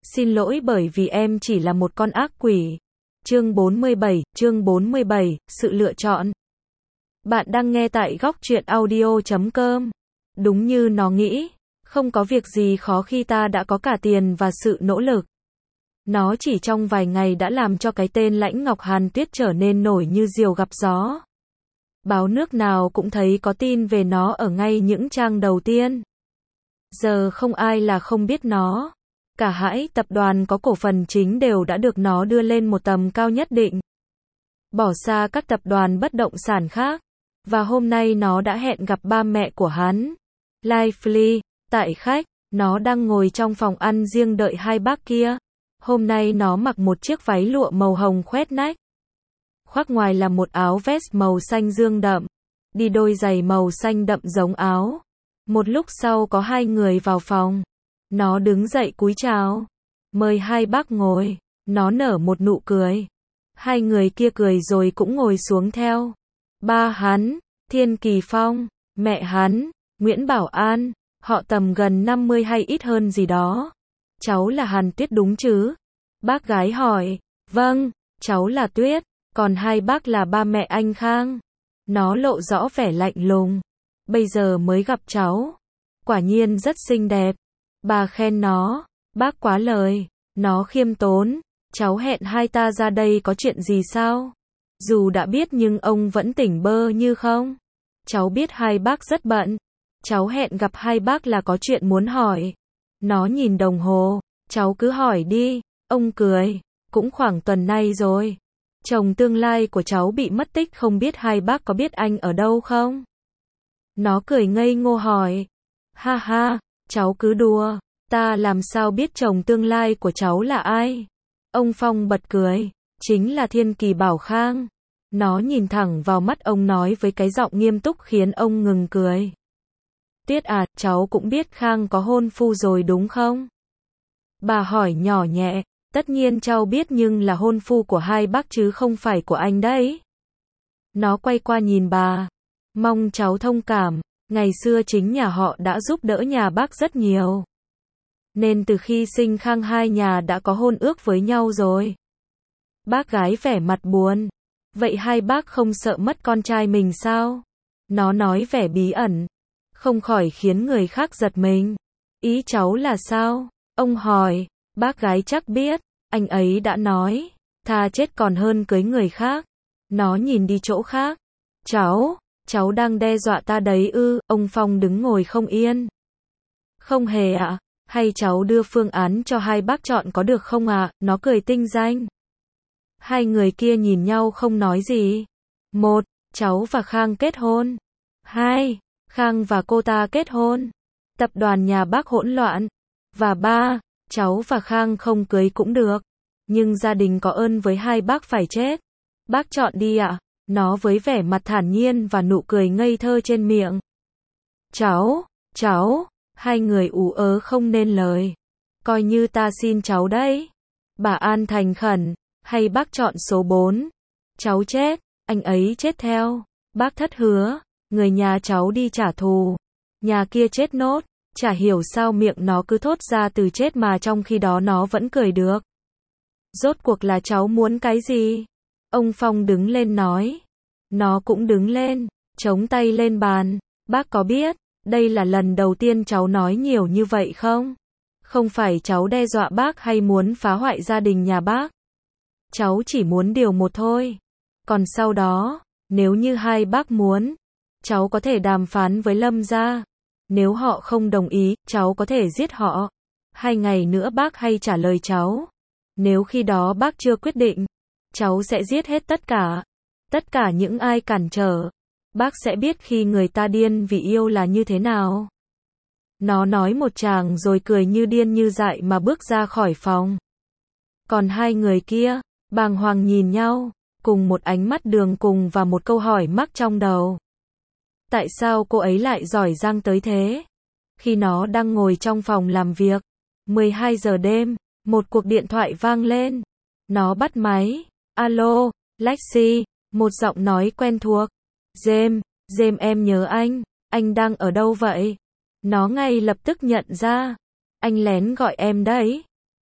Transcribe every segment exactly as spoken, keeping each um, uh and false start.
Xin lỗi bởi vì em chỉ là một con ác quỷ. Chương bốn mươi bảy, chương bốn mươi bảy, sự lựa chọn. Bạn đang nghe tại góc truyện audio chấm com. Đúng như nó nghĩ, không có việc gì khó khi ta đã có cả tiền và sự nỗ lực. Nó chỉ trong vài ngày đã làm cho cái tên Lãnh Ngọc Hàn Tuyết trở nên nổi như diều gặp gió. Báo nước nào cũng thấy có tin về nó ở ngay những trang đầu tiên. Giờ không ai là không biết nó. Cả hãy tập đoàn có cổ phần chính đều đã được nó đưa lên một tầm cao nhất định. Bỏ xa các tập đoàn bất động sản khác. Và hôm nay nó đã hẹn gặp ba mẹ của hắn. Lively, tại khách, nó đang ngồi trong phòng ăn riêng đợi hai bác kia. Hôm nay nó mặc một chiếc váy lụa màu hồng khoét nách. Khoác ngoài là một áo vest màu xanh dương đậm. Đi đôi giày màu xanh đậm giống áo. Một lúc sau có hai người vào phòng. Nó đứng dậy cúi chào. Mời hai bác ngồi. Nó nở một nụ cười. Hai người kia cười rồi cũng ngồi xuống theo. Ba hắn, Thiên Kỳ Phong, mẹ hắn, Nguyễn Bảo An, họ tầm gần năm mươi hay ít hơn gì đó. Cháu là Hàn Tuyết đúng chứ? Bác gái hỏi. Vâng, cháu là Tuyết, còn hai bác là ba mẹ anh Khang. Nó lộ rõ vẻ lạnh lùng. Bây giờ mới gặp cháu. Quả nhiên rất xinh đẹp. Bà khen nó. Bác quá lời. Nó khiêm tốn. Cháu hẹn hai ta ra đây có chuyện gì sao? Dù đã biết nhưng ông vẫn tỉnh bơ như không. Cháu biết hai bác rất bận. Cháu hẹn gặp hai bác là có chuyện muốn hỏi. Nó nhìn đồng hồ. Cháu cứ hỏi đi. Ông cười. Cũng khoảng tuần nay rồi. Chồng tương lai của cháu bị mất tích, không biết hai bác có biết anh ở đâu không? Nó cười ngây ngô hỏi. Ha ha, cháu cứ đùa. Ta làm sao biết chồng tương lai của cháu là ai? Ông Phong bật cười. Chính là Thiên Kỳ Bảo Khang. Nó nhìn thẳng vào mắt ông nói với cái giọng nghiêm túc khiến ông ngừng cười. Tuyết à, cháu cũng biết Khang có hôn phu rồi đúng không? Bà hỏi nhỏ nhẹ. Tất nhiên cháu biết, nhưng là hôn phu của hai bác chứ không phải của anh đấy. Nó quay qua nhìn bà. Mong cháu thông cảm. Ngày xưa chính nhà họ đã giúp đỡ nhà bác rất nhiều. Nên từ khi sinh Khang hai nhà đã có hôn ước với nhau rồi. Bác gái vẻ mặt buồn. Vậy hai bác không sợ mất con trai mình sao? Nó nói vẻ bí ẩn. Không khỏi khiến người khác giật mình. Ý cháu là sao? Ông hỏi. Bác gái chắc biết. Anh ấy đã nói. Thà chết còn hơn cưới người khác. Nó nhìn đi chỗ khác. Cháu, cháu đang đe dọa ta đấy ư? Ông Phong đứng ngồi không yên. Không hề ạ. À. Hay cháu đưa phương án cho hai bác chọn có được không ạ? À? Nó cười tinh danh. Hai người kia nhìn nhau không nói gì. Một, cháu và Khang kết hôn. Hai, Khang và cô ta kết hôn. Tập đoàn nhà bác hỗn loạn. Và ba, cháu và Khang không cưới cũng được. Nhưng gia đình có ơn với hai bác phải chết. Bác chọn đi ạ. À. Nó với vẻ mặt thản nhiên và nụ cười ngây thơ trên miệng. Cháu, cháu, hai người ú ớ không nên lời. Coi như ta xin cháu đấy. Bà An thành khẩn. Hay bác chọn số bốn. Cháu chết, anh ấy chết theo. Bác thất hứa, người nhà cháu đi trả thù. Nhà kia chết nốt. Chả hiểu sao miệng nó cứ thốt ra từ chết mà trong khi đó nó vẫn cười được. Rốt cuộc là cháu muốn cái gì? Ông Phong đứng lên nói. Nó cũng đứng lên, chống tay lên bàn. Bác có biết, đây là lần đầu tiên cháu nói nhiều như vậy không? Không phải cháu đe dọa bác hay muốn phá hoại gia đình nhà bác. Cháu chỉ muốn điều một thôi. Còn sau đó, nếu như hai bác muốn, cháu có thể đàm phán với Lâm gia. Nếu họ không đồng ý, cháu có thể giết họ. Hai ngày nữa bác hay trả lời cháu. Nếu khi đó bác chưa quyết định, cháu sẽ giết hết tất cả. Tất cả những ai cản trở. Bác sẽ biết khi người ta điên vì yêu là như thế nào. Nó nói một tràng rồi cười như điên như dại mà bước ra khỏi phòng. Còn hai người kia, bàng hoàng nhìn nhau, cùng một ánh mắt đường cùng và một câu hỏi mắc trong đầu. Tại sao cô ấy lại giỏi giang tới thế? Khi nó đang ngồi trong phòng làm việc, mười hai giờ đêm, một cuộc điện thoại vang lên. Nó bắt máy. Alo, Lexi, một giọng nói quen thuộc. James, James em nhớ anh, anh đang ở đâu vậy? Nó ngay lập tức nhận ra. Anh lén gọi em đấy.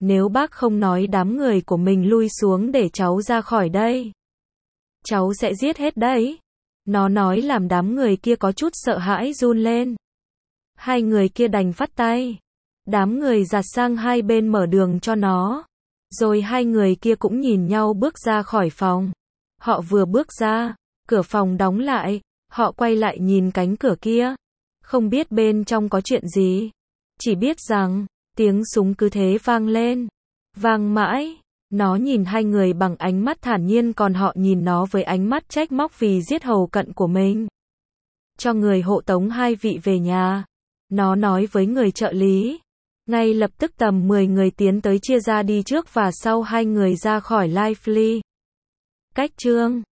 nếu bác không nói đám người của mình lui xuống để cháu ra khỏi đây, cháu sẽ giết hết đấy. Nó nói làm đám người kia có chút sợ hãi run lên. Hai người kia đành phắt tay. Đám người giạt sang hai bên mở đường cho nó. Rồi hai người kia cũng nhìn nhau bước ra khỏi phòng. Họ vừa bước ra, cửa phòng đóng lại, họ quay lại nhìn cánh cửa kia. Không biết bên trong có chuyện gì. Chỉ biết rằng, tiếng súng cứ thế vang lên. Vang mãi. Nó nhìn hai người bằng ánh mắt thản nhiên, còn họ nhìn nó với ánh mắt trách móc vì giết hầu cận của mình. Cho người hộ tống hai vị về nhà. Nó nói với người trợ lý. Ngay lập tức tầm mười người tiến tới chia ra đi trước và sau hai người ra khỏi Lively. Cách chương